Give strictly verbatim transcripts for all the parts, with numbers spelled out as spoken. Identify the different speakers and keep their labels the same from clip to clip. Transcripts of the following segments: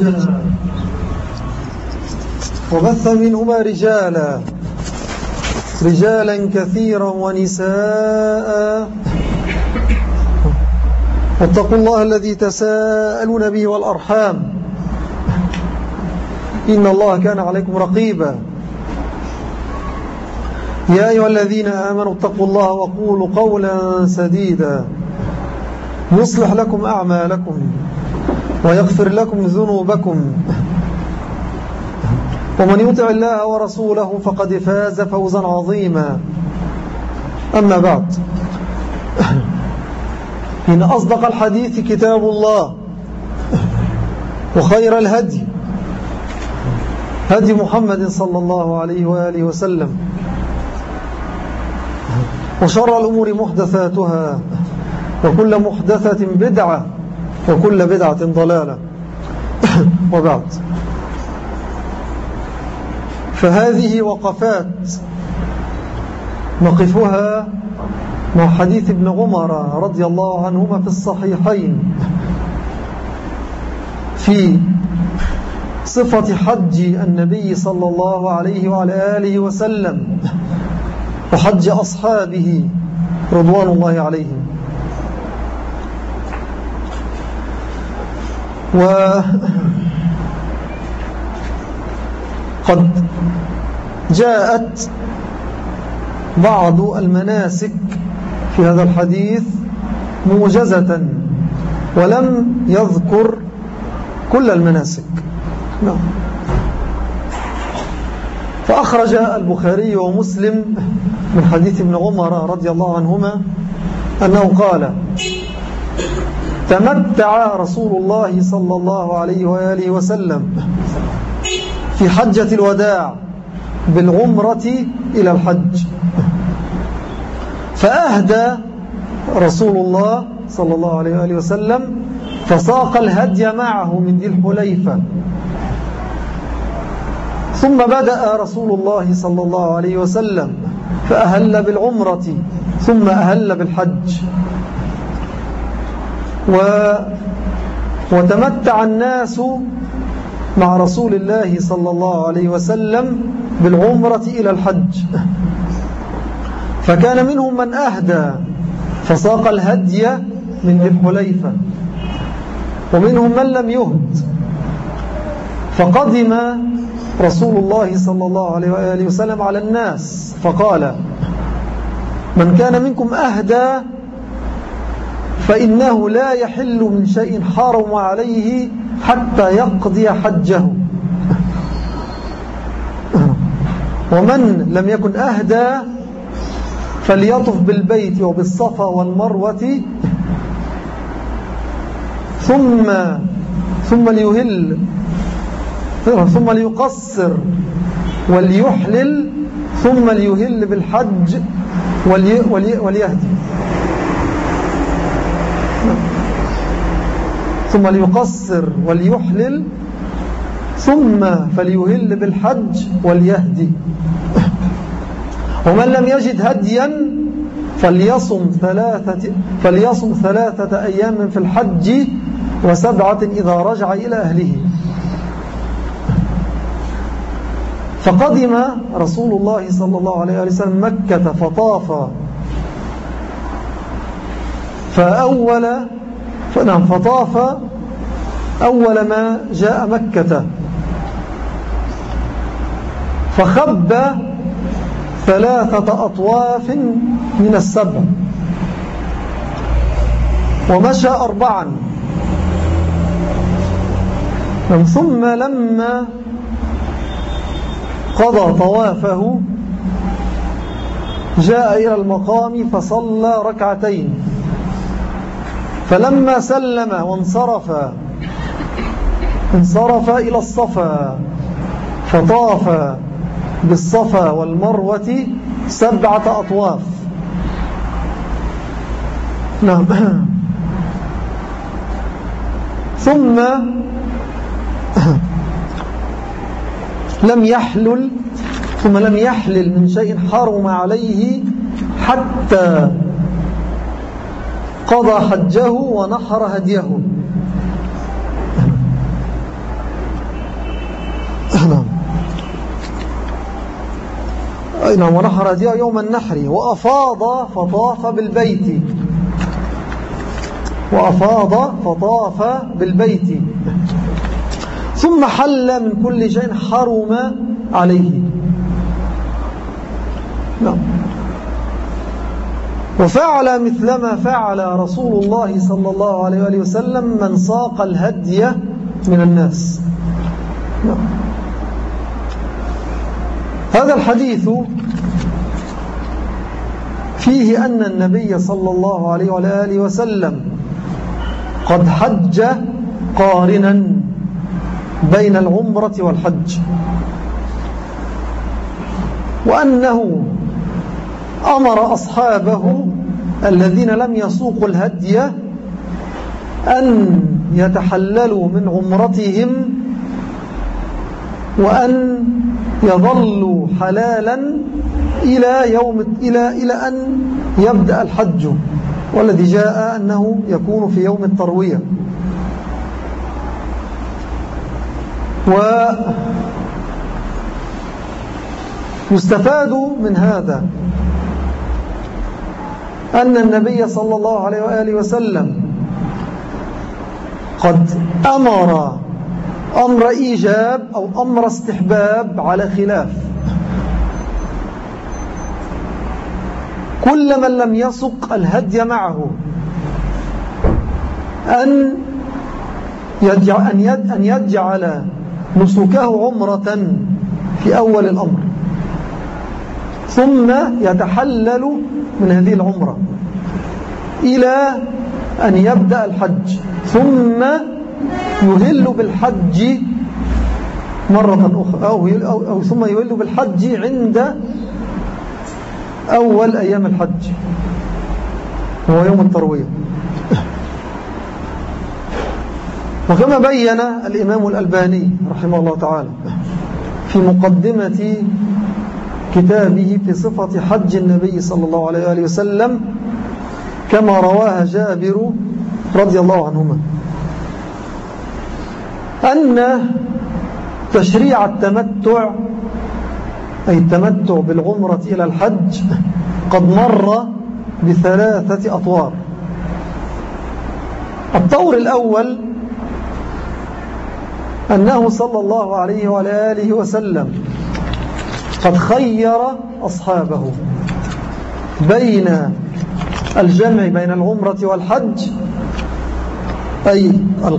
Speaker 1: وبث منهما رجالا رجالا كثيرا ونساء واتقوا الله الذي تساءلون به والأرحام إن الله كان عليكم رقيبا. يا أيها الذين آمنوا اتقوا الله وقولوا قولا سديدا يصلح لكم أعمالكم ويغفر لكم ذنوبكم ومن يطع الله ورسوله فقد فاز فوزا عظيما. أما بعد، إن أصدق الحديث كتاب الله وخير الهدي هدي محمد صلى الله عليه وآله وسلم وشر الأمور محدثاتها وكل محدثة بدعة وكل بدعة ضلالة. وبعد، فهذه وقفات نقفها مع حديث ابن عمر رضي الله عنهما في الصحيحين في صفة حج النبي صلى الله عليه وعلى آله وسلم وحج أصحابه رضوان الله عليهم. وقد جاءت بعض المناسك في هذا الحديث موجزة ولم يذكر كل المناسك. نعم. فأخرج البخاري ومسلم من حديث ابن عمر رضي الله عنهما أنه قال: تمتع رسول الله صلى الله عليه وآله وسلم في حجة الوداع بالعمرة إلى الحج، فأهدى رسول الله صلى الله عليه وآله وسلم فساق الهدي معه من ذي الحليفة، ثم بدأ رسول الله صلى الله عليه وسلم فأهل بالعمرة ثم أهل بالحج، و وتمتع الناس مع رسول الله صلى الله عليه وسلم بالعمرة إلى الحج، فكان منهم من أهدى فساق الهدي من ذي الحليفة، ومنهم من لم يهد. فقدم رسول الله صلى الله عليه وآله وسلم على الناس فقال: من كان منكم أهدى فإنه لا يحل من شيء حرم عليه حتى يقضي حجه، ومن لم يكن أهدى فليطف بالبيت وبالصفا والمروة ثم ثم ليهل ثم ليقصر وليحلل ثم ليهل بالحج ولي ولي وليهدي ثم ليقصر وليحلل ثم فليهل بالحج وليهدي. ومن لم يجد هديا فليصم ثلاثة فليصم ثلاثة أيام في الحج وسبعة إذا رجع إلى أهله. فقدم رسول الله صلى الله عليه وسلم مكة فطاف فأول فنعم فطاف أول ما جاء مكة فخب ثلاثة أطواف من السبع ومشى أربعا، ثم لما قضى طوافه جاء إلى المقام فصلى ركعتين، فلما سلم وانصرف انصرف إلى الصفا فطاف بالصفا والمروة سبعة أطواف. نعم. ثم لم يحلل ثم لم يحلل من شيء حرم عليه حتى قضى حجه ونحر هديه. نعم ونحر هديه يوم النحر وأفاض فطاف بالبيت وأفاض فطاف بالبيت ثم حل من كل شيء حرم عليه. نعم. وفعل مثلما فعل رسول الله صلى الله عليه وآله وسلم من ساق الهدي من الناس. نعم. هذا الحديث فيه أن النبي صلى الله عليه وآله وسلم قد حج قارنا بين العمرة والحج، وأنه أمر أصحابه الذين لم يسوقوا الهدي أن يتحللوا من عمرتهم وأن يظلوا حلالا إلى يوم إلى إلى أن يبدأ الحج، والذي جاء أنه يكون في يوم التروية. ويستفاد من هذا أن النبي صلى الله عليه وآله وسلم قد أمر أمر إيجاب أو أمر استحباب على خلاف. كل من لم يسق الهدي معه أن يجعل, أن يجعل نسكه عمرة في أول الأمر، ثم يتحلل من هذه العمرة إلى أن يبدأ الحج، ثم يهل بالحج مرة أخرى أو, أو, أو ثم يهل بالحج عند أول أيام الحج هو يوم التروية. وكما بين الإمام الألباني رحمه الله تعالى في مقدمة كتابه في صفة حج النبي صلى الله عليه وآله وسلم كما رواها جابر رضي الله عنهما أن تشريع التمتع أي التمتع بالعمرة إلى الحج قد مر بثلاثة أطوار. الطور الأول أنه صلى الله عليه وآله وسلم قد خير أصحابه بين الجمع بين العمرة والحج، أي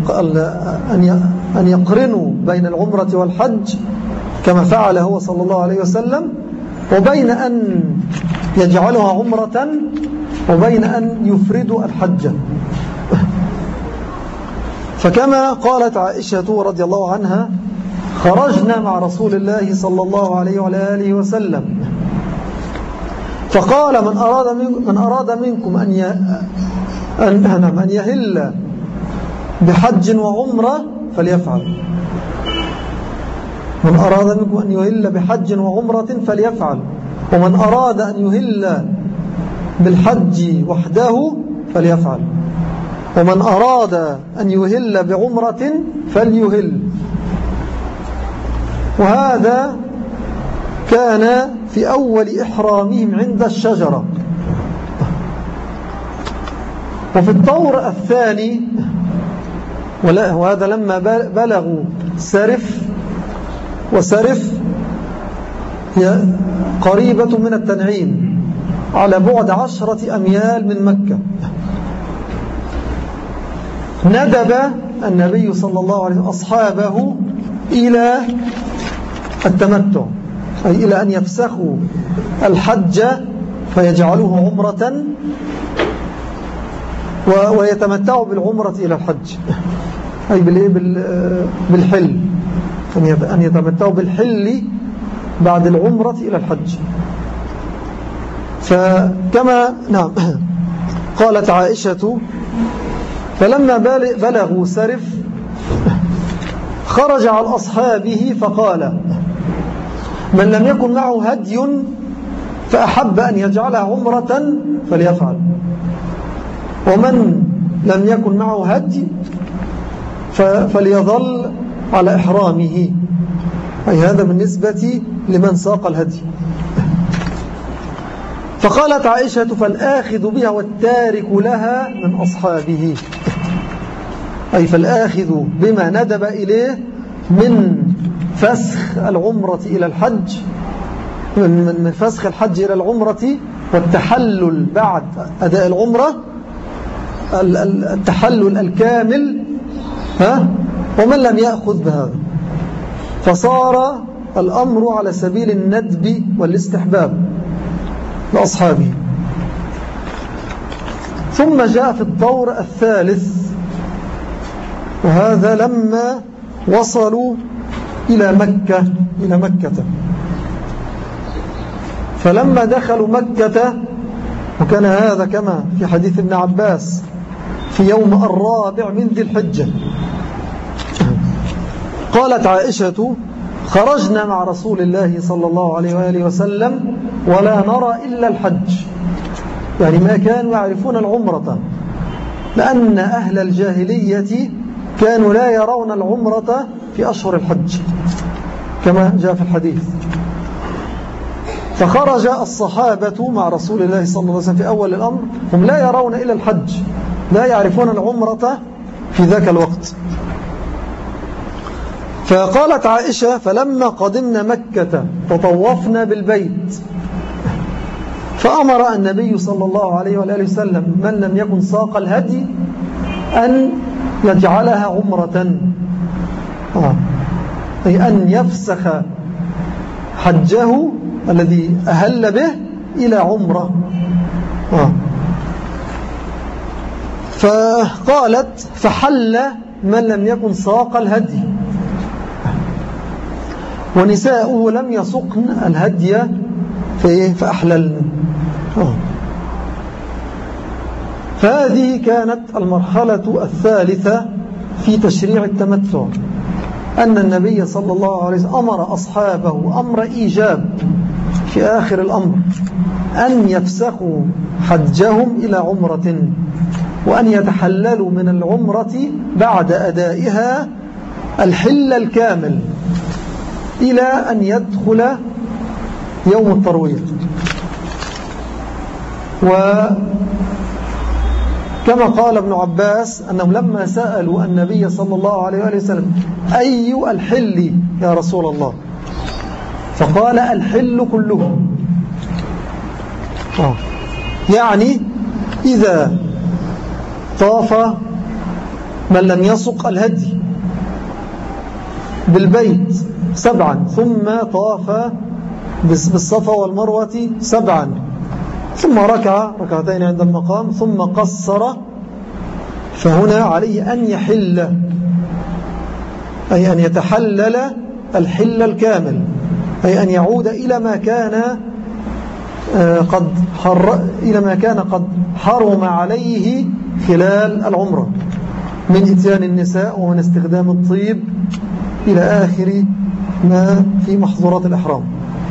Speaker 1: أن يقرنوا بين العمرة والحج كما فعل هو صلى الله عليه وسلم، وبين أن يجعلها عمرة، وبين أن يفردوا الحج. فكما قالت عائشة رضي الله عنها: خرجنا مع رسول الله صلى الله عليه وآله وسلم فقال من أراد, من أراد منكم أن أن يهل بحج وعمرة فليفعل، من أراد منكم أن يهل بحج وعمرة فليفعل، ومن أراد أن يهل بالحج وحده فليفعل، ومن أراد أن يهل بعمرة فليهل. وهذا كان في أول إحرامهم عند الشجرة. وفي الطور الثاني، وهذا لما بلغوا سرف، وسرف هي قريبة من التنعيم على بعد عشرة أميال من مكة، ندب النبي صلى الله عليه وسلم أصحابه إلى التمتع، أي إلى أن يفسخوا الحج فيجعلوه عمرة ويتمتعوا بالعمرة إلى الحج، أي بالحل، أن يتمتعوا بالحل بعد العمرة إلى الحج. فكما نعم قالت عائشة: فلما بلغوا سرف خرج على أصحابه فقال: من لم يكن معه هدي فأحب أن يجعلها عمرة فليفعل، ومن لم يكن معه هدي فليظل على إحرامه، أي هذا بالنسبة لمن ساق الهدي. فقالت عائشة فالآخذ بها والتارك لها من أصحابه، أي فالآخذ بما ندب إليه من فسخ العمرة إلى الحج، من فسخ الحج إلى العمرة والتحلل بعد أداء العمرة، التحلل الكامل، ها؟ ومن لم يأخذ بهذا فصار الأمر على سبيل الندب والاستحباب لأصحابه. ثم جاء في الدور الثالث، وهذا لما وصلوا إلى مكة إلى مكة فلما دخلوا مكة، وكان هذا كما في حديث ابن عباس في يوم الرابع من ذي الحجة، قالت عائشة خرجنا مع رسول الله صلى الله عليه وآله وسلم ولا نرى إلا الحج، يعني ما كانوا يعرفون العمرة، لأن أهل الجاهلية كانوا لا يرون العمرة في أشهر الحج كما جاء في الحديث. فخرج الصحابة مع رسول الله صلى الله عليه وسلم في أول الأمر هم لا يرون إلا الحج، لا يعرفون العمرة في ذاك الوقت. فقالت عائشة فلما قدمنا مكة تطوفنا بالبيت، فأمر النبي صلى الله عليه وآله وسلم من لم يكن ساق الهدي أن يجعلها عمرة، آه. أي أن يفسخ حجه الذي أهل به إلى عمرة. آه. فقالت فحل من لم يكن ساق الهدي، ونساؤه لم يسقن الهدي فأحللن. آه. فهذه كانت المرحلة الثالثة في تشريع التمتع، أن النبي صلى الله عليه وسلم أمر أصحابه أمر إيجاب في آخر الأمر أن يفسخوا حجهم إلى عمرة، وأن يتحللوا من العمرة بعد أدائها الحل الكامل إلى أن يدخل يوم التروية. وكما قال ابن عباس أنهم لما سألوا النبي صلى الله عليه وآله وسلم أي الحل يا رسول الله، فقال الحل كله، آه. يعني إذا طاف من لم يسق الهدي بالبيت سبعا، ثم طاف بالصفا والمروة سبعا، ثم ركع ركعتين عند المقام، ثم قصر، فهنا عليه أن يحل، أي أن يتحلل الحل الكامل، أي أن يعود إلى ما كان قد حر إلى ما كان قد حرم عليه خلال العمرة من إتيان النساء ومن استخدام الطيب إلى آخر ما في محظورات الإحرام.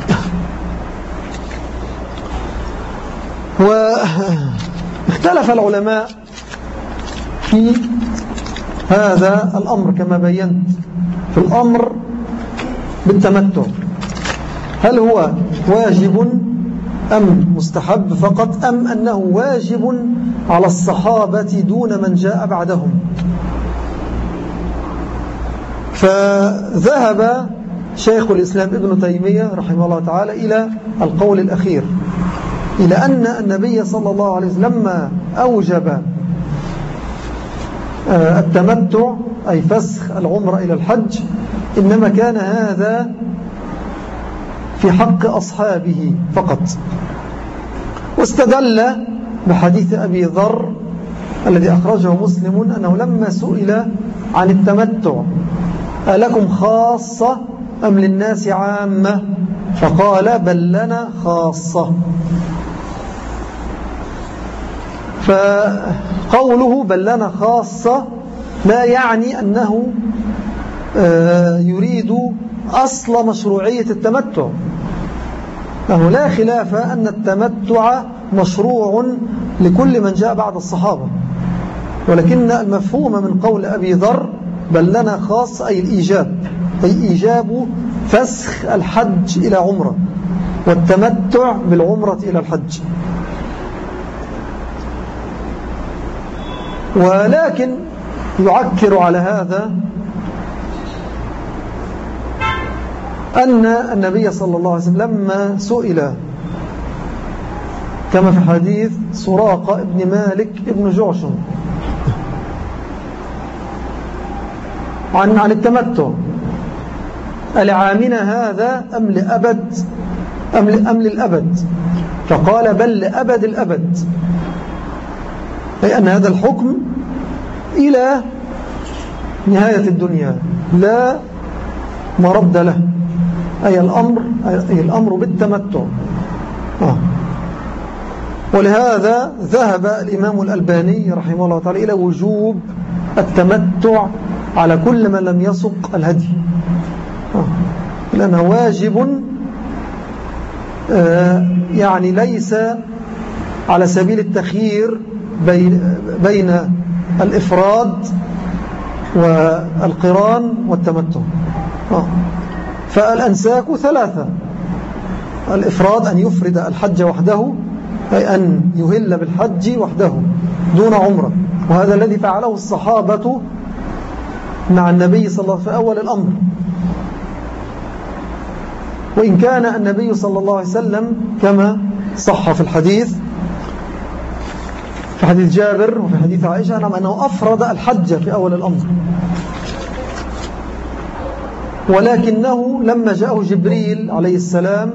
Speaker 1: واختلف العلماء في هذا الأمر كما بينت في الأمر بالتمتع، هل هو واجب أم مستحب فقط، أم أنه واجب على الصحابة دون من جاء بعدهم. فذهب شيخ الإسلام ابن تيمية رحمه الله تعالى إلى القول الأخير، إلى أن النبي صلى الله عليه وسلم لما أوجب التمتع أي فسخ العمرة إلى الحج، إنما كان هذا في حق أصحابه فقط. واستدل بحديث أبي ذر الذي أخرجه مسلم أنه لما سئل عن التمتع ألكم خاصة أم للناس عامة، فقال بل لنا خاصة. فقوله بل لنا خاصة لا يعني أنه يريد أصل مشروعية التمتع، أنه لا خلاف أن التمتع مشروع لكل من جاء بعد الصحابة، ولكن المفهوم من قول أبي ذر بل لنا خاص أي الإيجاب، أي إيجاب فسخ الحج إلى عمرة، والتمتع بالعمرة إلى الحج. ولكن يعكر على هذا أن النبي صلى الله عليه وسلم لما سئل كما في حديث سراقة ابن مالك ابن جعشم عن عن التمتع، ألعامنا هذا أم لأبد أم للأبد؟ فقال بل لأبد الأبد، أي أن هذا الحكم إلى نهاية الدنيا لا مرد له، أي الأمر, أي الأمر بالتمتع. آه. ولهذا ذهب الإمام الألباني رحمه الله تعالى إلى وجوب التمتع على كل من لم يسق الهدي، آه. لأنه واجب، آه يعني ليس على سبيل التخيير بين, بين الإفراد والقران والتمتع. آه. فالأنساك ثلاثة: الإفراد أن يفرد الحج وحده، أي أن يهل بالحج وحده دون عمرة، وهذا الذي فعله الصحابة مع النبي صلى الله عليه وسلم في أول الأمر. وإن كان النبي صلى الله عليه وسلم كما صح في الحديث في حديث جابر وفي حديث عائشة نعم أنه أفرد الحج في أول الأمر، ولكنه لما جاءه جبريل عليه السلام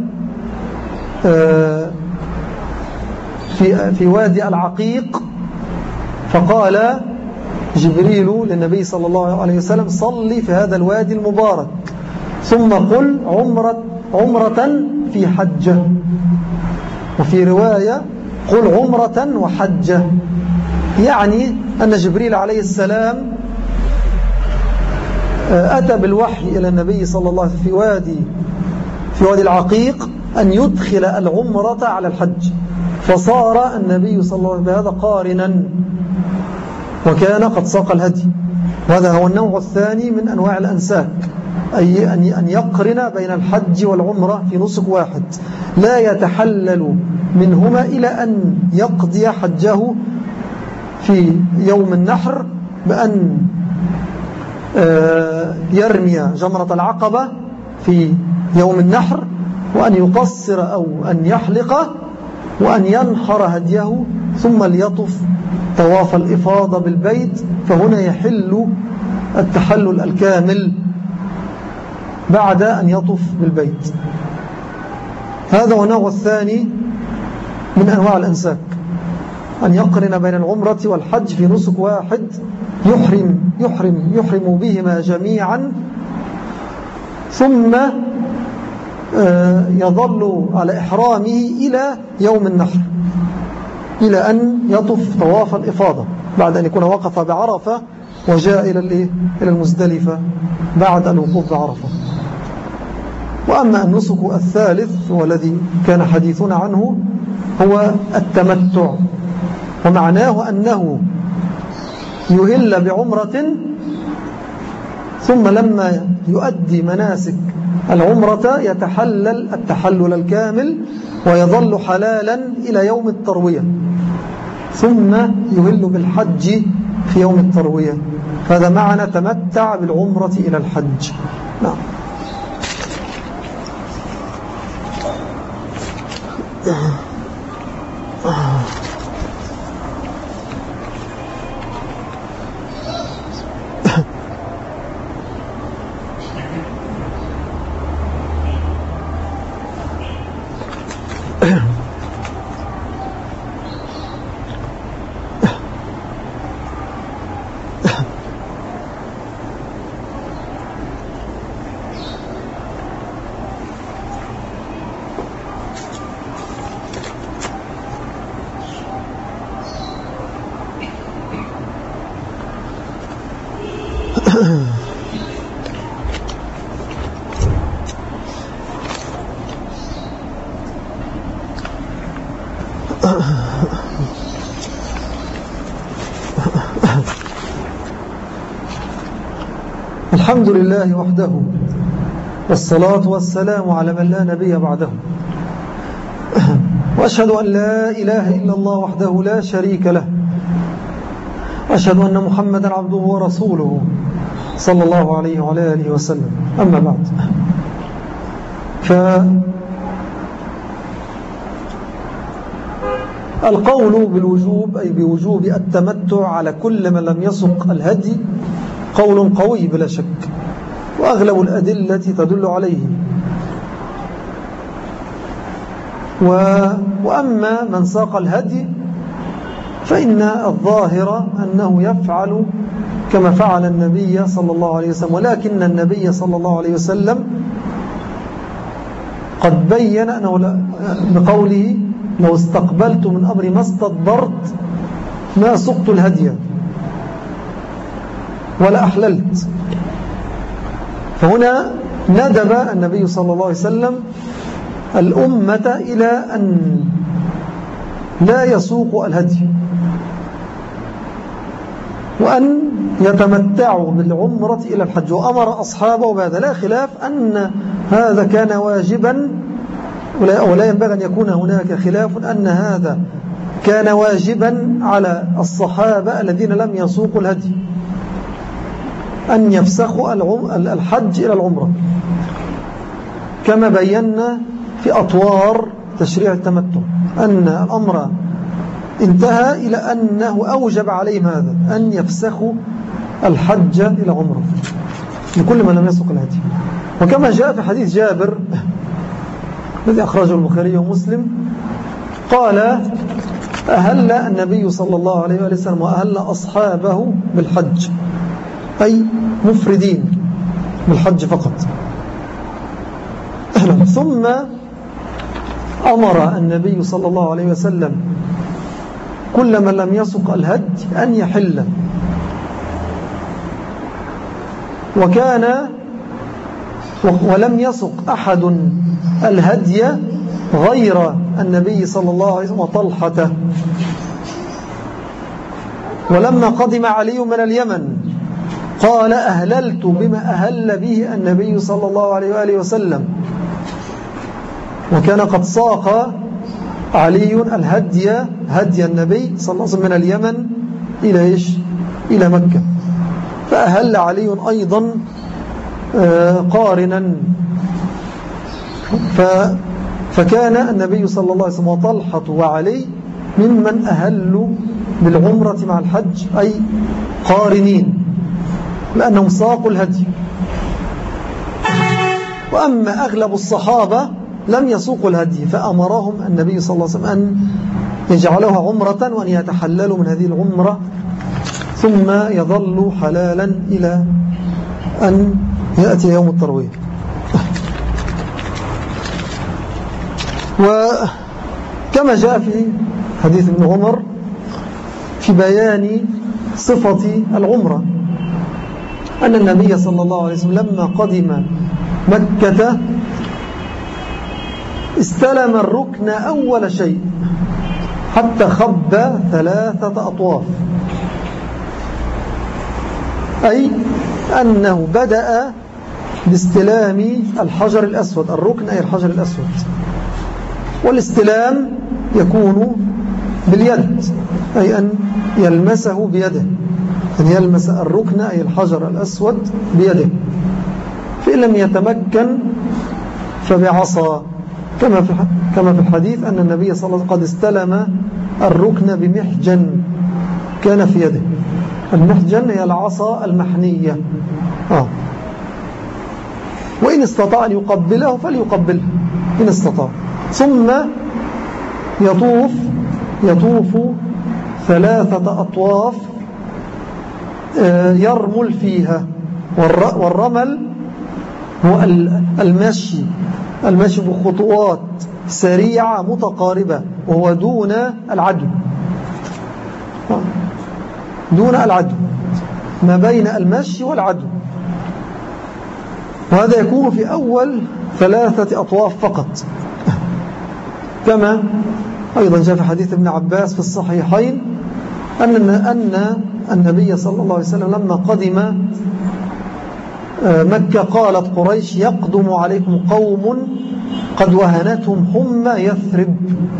Speaker 1: في في وادي العقيق فقال جبريل للنبي صلى الله عليه وسلم: صلي في هذا الوادي المبارك ثم قل عمرة عمرة في حجة، وفي رواية قل عمرة وحجة، يعني أن جبريل عليه السلام أتى بالوحي إلى النبي صلى الله عليه وسلم في وادي في وادي العقيق أن يدخل العمرة على الحج، فصار النبي صلى الله عليه وسلم بهذا قارنا وكان قد ساق الهدي. وهذا هو النوع الثاني من أنواع الأنساك، أي أن يقرن بين الحج والعمرة في نسك واحد، لا يتحلل منهما إلى أن يقضي حجه في يوم النحر بأن يرمي جمرة العقبة في يوم النحر، وأن يقصر أو أن يحلق، وأن ينحر هديه ثم ليطف طواف الإفاضة بالبيت، فهنا يحل التحلل الكامل بعد أن يطف بالبيت. هذا هو النوع الثاني من أنواع الأنساك، أن يقرن بين العمرة والحج في نسك واحد يحرم, يحرم, يحرم بهما جميعا، ثم يظل على إحرامه إلى يوم النحر، إلى أن يطف طواف الإفاضة بعد أن يكون وقف بعرفة وجاء إلى إلى المزدلفة بعد الوقوف بعرفة. وأما النسك الثالث والذي كان حديثنا عنه هو التمتع، ومعناه أنه يهل بعمرة ثم لما يؤدي مناسك العمرة يتحلل التحلل الكامل ويظل حلالا إلى يوم التروية، ثم يهل بالحج في يوم التروية. هذا معنى تمتع بالعمرة إلى الحج. نعم. الحمد لله وحده، والصلاة والسلام على من لا نبي بعده. وأشهد أن لا إله إلا الله وحده لا شريك له، وأشهد أن محمدا عبده ورسوله صلى الله عليه وعلى آله وسلم. أما بعد، فالقول بالوجوب أي بوجوب التمتع على كل من لم يسق الهدي قول قوي بلا شك، وأغلب الأدلة تدل عليه. وأما من ساق الهدي فإن الظاهر أنه يفعل كما فعل النبي صلى الله عليه وسلم، ولكن النبي صلى الله عليه وسلم قد بين أنه بقوله لو استقبلت من أمري ما استدبرت ما سقت الهدي ولا أحللت. فهنا ندب النبي صلى الله عليه وسلم الأمة إلى أن لا يسوق الهدي، وأن يتمتعوا بالعمرة إلى الحج، وأمر أصحابه بهذا. لا خلاف أن هذا كان واجبا، ولا ينبغي أن يكون هناك خلاف أن هذا كان واجبا على الصحابة الذين لم يسوقوا الهدي أن يفسخوا الحج إلى العمرة، كما بينا في أطوار تشريع التمتع أن الأمر انتهى إلى أنه أوجب عليهم هذا أن يفسخوا الحج إلى عمرة لكل من لم يسوق الهدي. وكما جاء في حديث جابر الذي أخرجه البخاري ومسلم قال: أهل النبي صلى الله عليه وسلم وأهل أصحابه بالحج، أي مفردين بالحج فقط. ثم أمر النبي صلى الله عليه وسلم كل من لم يسق الهدي أن يحل، وكان ولم يسق أحد الهدي غير النبي صلى الله عليه وسلم وطلحة. ولما قدم علي من اليمن قال: أهللت بما أهل به النبي صلى الله عليه وآله وسلم، وكان قد ساق علي الهدي هدي النبي صلى الله عليه وسلم من اليمن إلى إيش؟ إلى مكة، فأهل علي أيضا قارنا. فكان النبي صلى الله عليه وسلم وطلحة وعلي ممن أهلوا بالعمرة مع الحج، أي قارنين لأنهم ساقوا الهدي. وأما أغلب الصحابة لم يسوقوا الهدي، فأمرهم النبي صلى الله عليه وسلم أن يجعلوها عمرة وأن يتحللوا من هذه العمرة ثم يظلوا حلالا إلى أن يأتي يوم التروية. وكما جاء في حديث ابن عمر في بيان صفة العمرة أن النبي صلى الله عليه وسلم لما قدم مكة استلم الركن أول شيء حتى خب ثلاثة أطواف، أي أنه بدأ باستلام الحجر الأسود. الركن أي الحجر الأسود، والاستلام يكون باليد، أي أن يلمسه بيده، أن يلمس الركن أي الحجر الأسود بيده، فإن لم يتمكن فبعصا، كما في كما في الحديث أن النبي صلى الله عليه وسلم قد استلم الركن بمحجن كان في يده. المحجن هي العصا المحنية، آه. وإن استطاع أن يقبله فليقبله إن استطاع. ثم يطوف يطوف ثلاثة أطواف يرمل فيها، والرمل هو المشي المشي بخطوات سريعة متقاربة، وهو دون العدو دون العدو ما بين المشي والعدو، وهذا يكون في أول ثلاثة أطواف فقط، كما أيضا جاء في حديث ابن عباس في الصحيحين أن أن النبي صلى الله عليه وسلم لما قدم مكة قالت قريش: يقدم عليكم قوم قد وهنتهم حمى يثرب،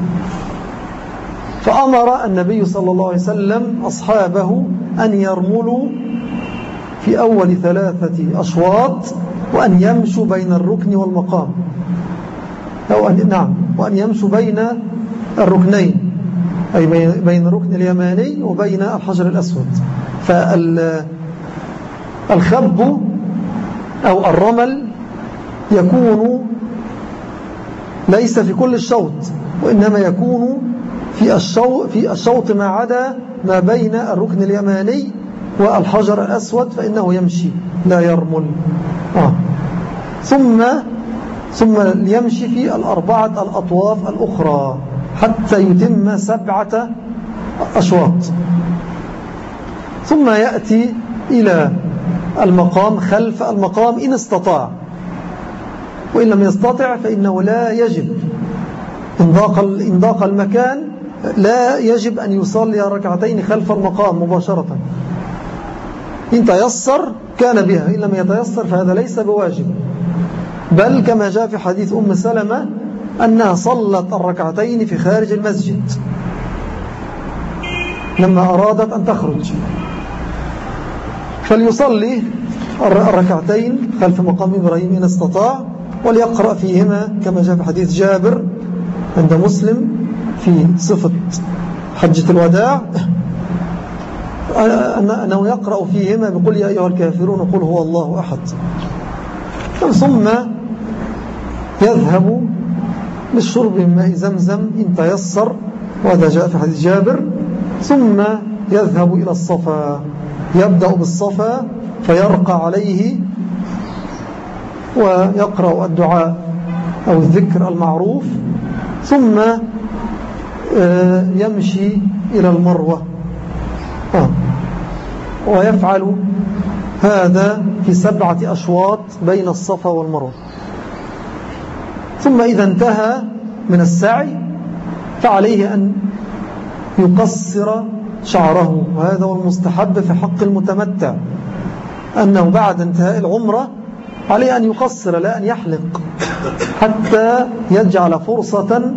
Speaker 1: فأمر النبي صلى الله عليه وسلم أصحابه أن يرملوا في أول ثلاثة أشواط، وأن يمشوا بين الركن والمقام، أو أن نعم وأن يمشوا بين الركنين، أي بين الركن اليماني وبين الحجر الأسود. فالخب أو الرمل يكون ليس في كل الشوط، وإنما يكون في الشوط, في الشوط ما عدا ما بين الركن اليماني والحجر الأسود، فإنه يمشي لا يرمل. آه. ثم ثم يمشي في الأربعة الأطواف الأخرى حتى يتم سبعة أشواط، ثم يأتي إلى المقام خلف المقام إن استطاع، وإن لم يستطع فإنه لا يجب إن ضاق, إن ضاق المكان لا يجب أن يصلي ركعتين خلف المقام مباشرة. إن تيسر كان بها، إن لم يتيسر فهذا ليس بواجب، بل كما جاء في حديث أم سلمة أنها صلت الركعتين في خارج المسجد لما أرادت أن تخرج، فليصلي الركعتين خلف مقام إبراهيم إن استطاع، وليقرأ فيهما كما جاء في حديث جابر عند مسلم في صفة حجة الوداع أنه يقرأ فيهما بقول يا أيها الكافرون قل هو الله أحد، ثم يذهب للشرب من ماء زمزم إن تيسر، وهذا جاء في حديث جابر، ثم يذهب إلى الصفا، يبدأ بالصفا فيرقى عليه ويقرأ الدعاء أو الذكر المعروف، ثم يمشي إلى المروة ويفعل هذا في سبعة أشواط بين الصفا والمروة. ثم إذا انتهى من السعي فعليه أن يقصر شعره، وهذا هو المستحب في حق المتمتع، أنه بعد انتهاء العمرة عليه أن يقصر لا أن يحلق، حتى يجعل فرصة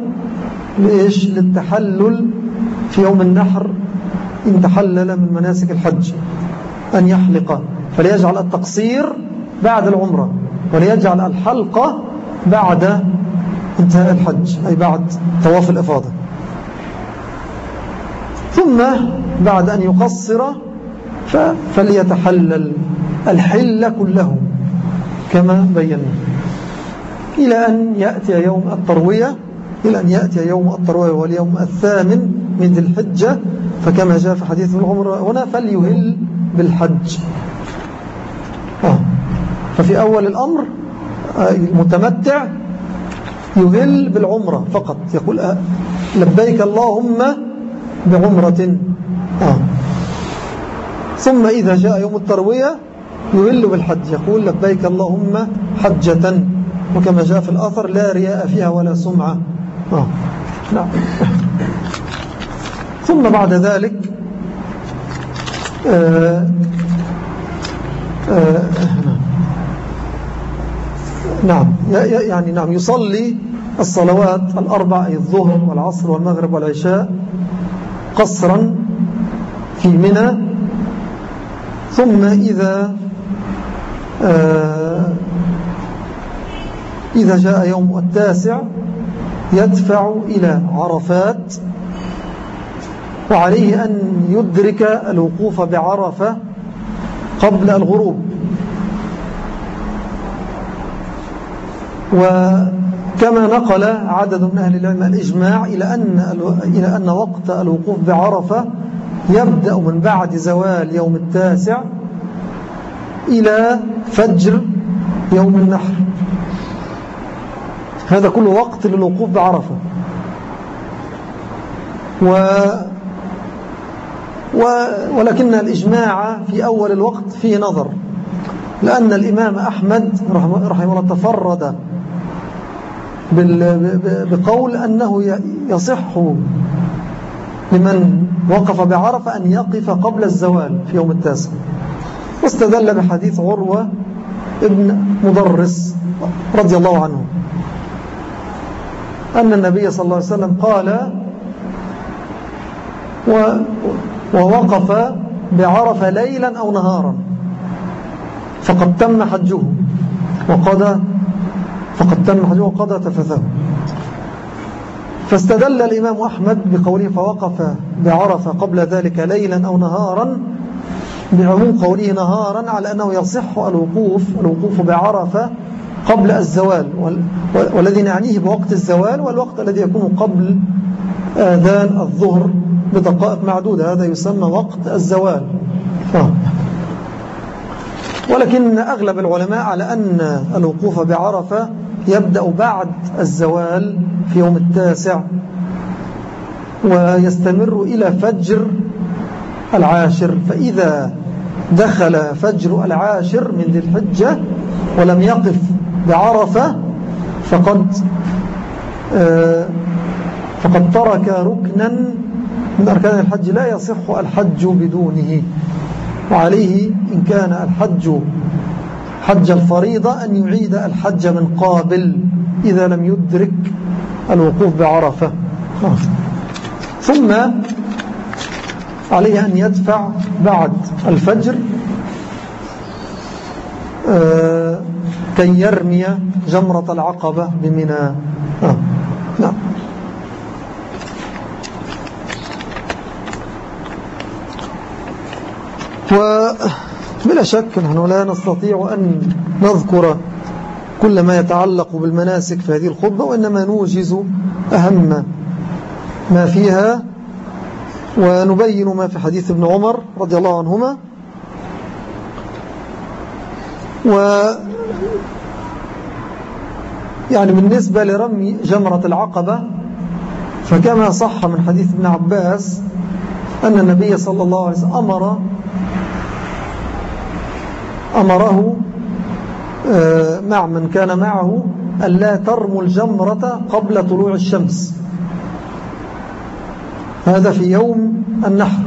Speaker 1: للتحلل في يوم النحر إن تحلل من مناسك الحج أن يحلق، فليجعل التقصير بعد العمرة، وليجعل الحلقة بعد انتهاء الحج أي بعد طواف الإفاضة. ثم بعد أن يقصر فليتحلل الحل كله كما بينا إلى أن يأتي يوم التروية إلى أن يأتي يوم التروية واليوم الثامن من ذي الحجة، فكما جاء في حديث العمرة هنا فليهل بالحج. آه. ففي أول الأمر المتمتع يهل بالعمرة فقط، يقول لبيك اللهم بعمرة. آه. ثم إذا جاء يوم التروية يهل بالحج، يقول لبيك اللهم حجة، وكما جاء في الأثر لا رياء فيها ولا سمعة. آه. نعم. ثم بعد ذلك آه آه نعم يعني نعم يصلي الصلوات الأربع، الظهر والعصر والمغرب والعشاء قصرا في منى. ثم إذا آه إذا جاء يوم التاسع يدفع إلى عرفات، وعليه أن يدرك الوقوف بعرفة قبل الغروب. وكما نقل عدد من أهل العلم الإجماع إلى أن, إلى أن وقت الوقوف بعرفة يبدأ من بعد زوال يوم التاسع إلى فجر يوم النحر، هذا كله وقت للوقوف بعرفة. و و ولكن الإجماع في أول الوقت فيه نظر، لأن الإمام أحمد رحمه الله تفرد بقول أنه يصح لمن وقف بعرفة أن يقف قبل الزوال في يوم التاسع، واستدل بحديث عروة ابن مضرس رضي الله عنه أن النبي صلى الله عليه وسلم قال ووقف بعرفة ليلا أو نهارا فقد تم حجه وقضى فقد تم حجه وقضى تفثه. فاستدل الإمام أحمد بقوله فوقف بعرفة قبل ذلك ليلا أو نهارا بعموم قوله نهارا على أنه يصح الوقوف الوقوف بعرفة قبل الزوال، والذي نعنيه بوقت الزوال والوقت الذي يكون قبل آذان الظهر بدقائق معدودة، هذا يسمى وقت الزوال. ولكن أغلب العلماء على أن الوقوف بعرفة يبدأ بعد الزوال في يوم التاسع ويستمر إلى فجر العاشر، فإذا دخل فجر العاشر من ذي الحجة ولم يقف بعرفة فقد آه فقد ترك ركنا من أركان الحج لا يصح الحج بدونه. وعليه إن كان الحج حج الفريضة أن يعيد الحج من قابل إذا لم يدرك الوقوف بعرفة، ثم عليه أن يدفع بعد الفجر آه كي يرمي جمرة العقبة بمنى. آه. نعم. وبلا شك نحن لا نستطيع أن نذكر كل ما يتعلق بالمناسك في هذه الخطبة، وإنما نوجز أهم ما فيها ونبين ما في حديث ابن عمر رضي الله عنهما. و يعني بالنسبة لرمي جمرة العقبة فكما صح من حديث ابن عباس أن النبي صلى الله عليه وسلم أمر أمره مع من كان معه ألا ترموا الجمرة قبل طلوع الشمس، هذا في يوم النحر.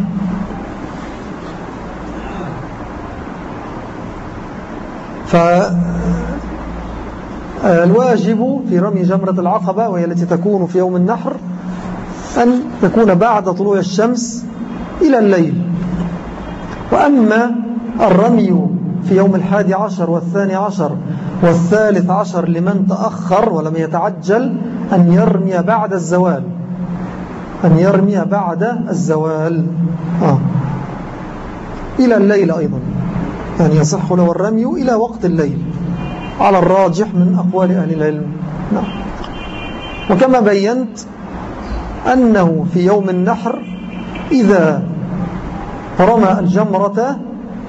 Speaker 1: فالواجب في رمي جمرة العقبة وهي التي تكون في يوم النحر أن تكون بعد طلوع الشمس إلى الليل. وأما الرمي في يوم الحادي عشر والثاني عشر والثالث عشر لمن تأخر ولم يتعجل أن يرمي بعد الزوال أن يرمي بعد الزوال آه. إلى الليل أيضا، يعني يصح له الرمي إلى وقت الليل على الراجح من أقوال أهل العلم. نعم. وكما بينت أنه في يوم النحر إذا رمى الجمرة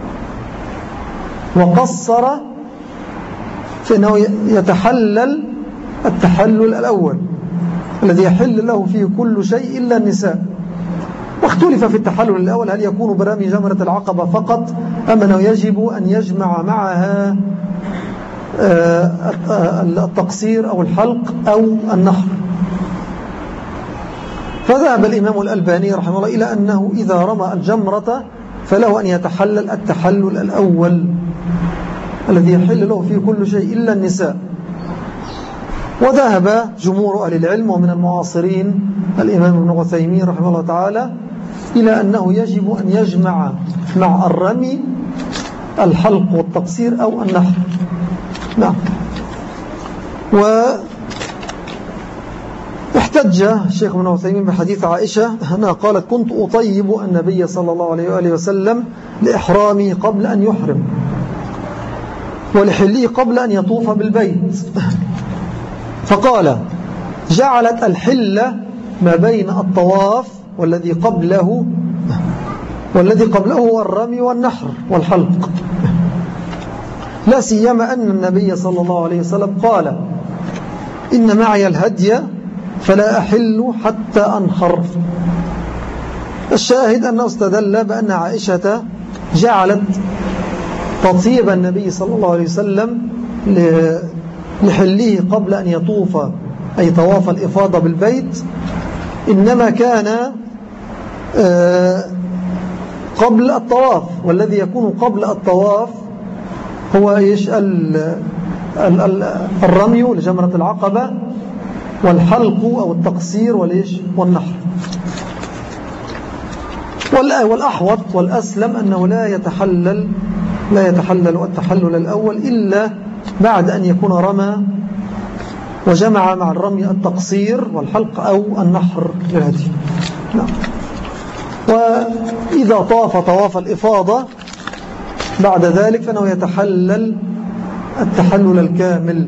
Speaker 1: وقصر فإنه يتحلل التحلل الأول الذي يحل له فيه كل شيء إلا النساء. واختلف في التحلل الأول هل يكون برمي جمرة العقبة فقط أم أنه يجب أن يجمع معها التقصير أو الحلق أو النحر. فذهب الإمام الألباني رحمه الله إلى أنه إذا رمى الجمرة فله أن يتحلل التحلل الأول الذي يحل له فيه كل شيء إلا النساء. وذهب جمهور أهل العلم ومن المعاصرين الإمام ابن عثيمين رحمه الله تعالى إلى أنه يجب أن يجمع مع الرمي الحلق والتقصير أو النحر. نعم. واحتج الشيخ ابن عثيمين بحديث عائشة أنها قالت كنت أطيب النبي صلى الله عليه وآله وسلم لإحرامه قبل أن يحرم ولحله قبل أن يطوف بالبيت، فقال جعلت الحلة ما بين الطواف والذي قبله والذي قبله هو الرمي والنحر والحلق، لا سيما أن النبي صلى الله عليه وسلم قال إن معي الهدي فلا أحل حتى أنحر. الشاهد أنه استدل بأن عائشة جعلت تطيب النبي صلى الله عليه وسلم لحله قبل أن يطوف أي طواف الإفاضة بالبيت إنما كان قبل الطواف، والذي يكون قبل الطواف هو يشأل الرمي لجمرة العقبة والحلق أو التقصير والإيش والنحر. والأحوط والأسلم أنه لا يتحلل لا يتحلل التحلل الأول إلا بعد أن يكون رمى وجمع مع الرمي التقصير والحلق أو النحر للهدي. نعم. وإذا طاف طواف الإفاضة بعد ذلك فإنه يتحلل التحلل الكامل،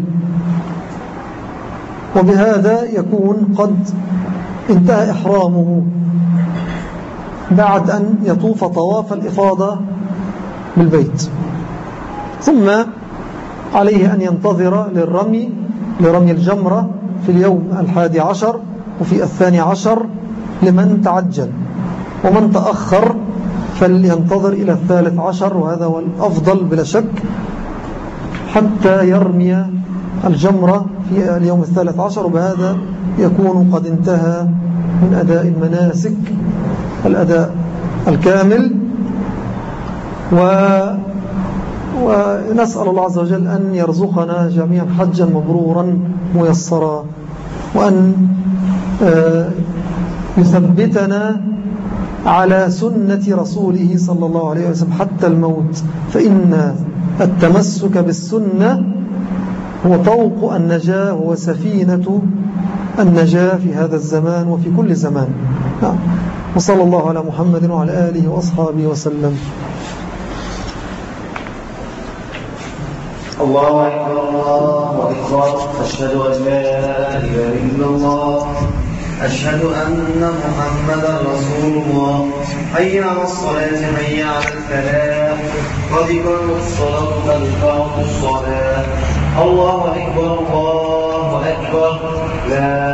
Speaker 1: وبهذا يكون قد انتهى إحرامه بعد أن يطوف طواف الإفاضة بالبيت. ثم عليه أن ينتظر للرمي لرمي الجمرة في اليوم الحادي عشر وفي الثاني عشر لمن تعجل، ومن تأخر فلينتظر إلى الثالث عشر، وهذا هو الأفضل بلا شك، حتى يرمي الجمرة في اليوم الثالث عشر، وبهذا يكون قد انتهى من أداء المناسك الأداء الكامل. و ونسأل الله عز وجل أن يرزقنا جميعا حجا مبرورا ميسرا، وأن يثبتنا على سنة رسوله صلى الله عليه وسلم حتى الموت، فإن التمسك بالسنة هو طوق النجاة وسفينة النجاة في هذا الزمان وفي كل زمان. نعم. وصلى الله على محمد وعلى آله وأصحابه وسلم.
Speaker 2: الله أكبر الله أكبر، أشهد أن لا إله إلا الله، أشهد أن محمدا رسول الله، حي على الصلاة حي على الفلاح، قد قامت الصلاة قد قامت الصلاة، الله أكبر الله أكبر، لا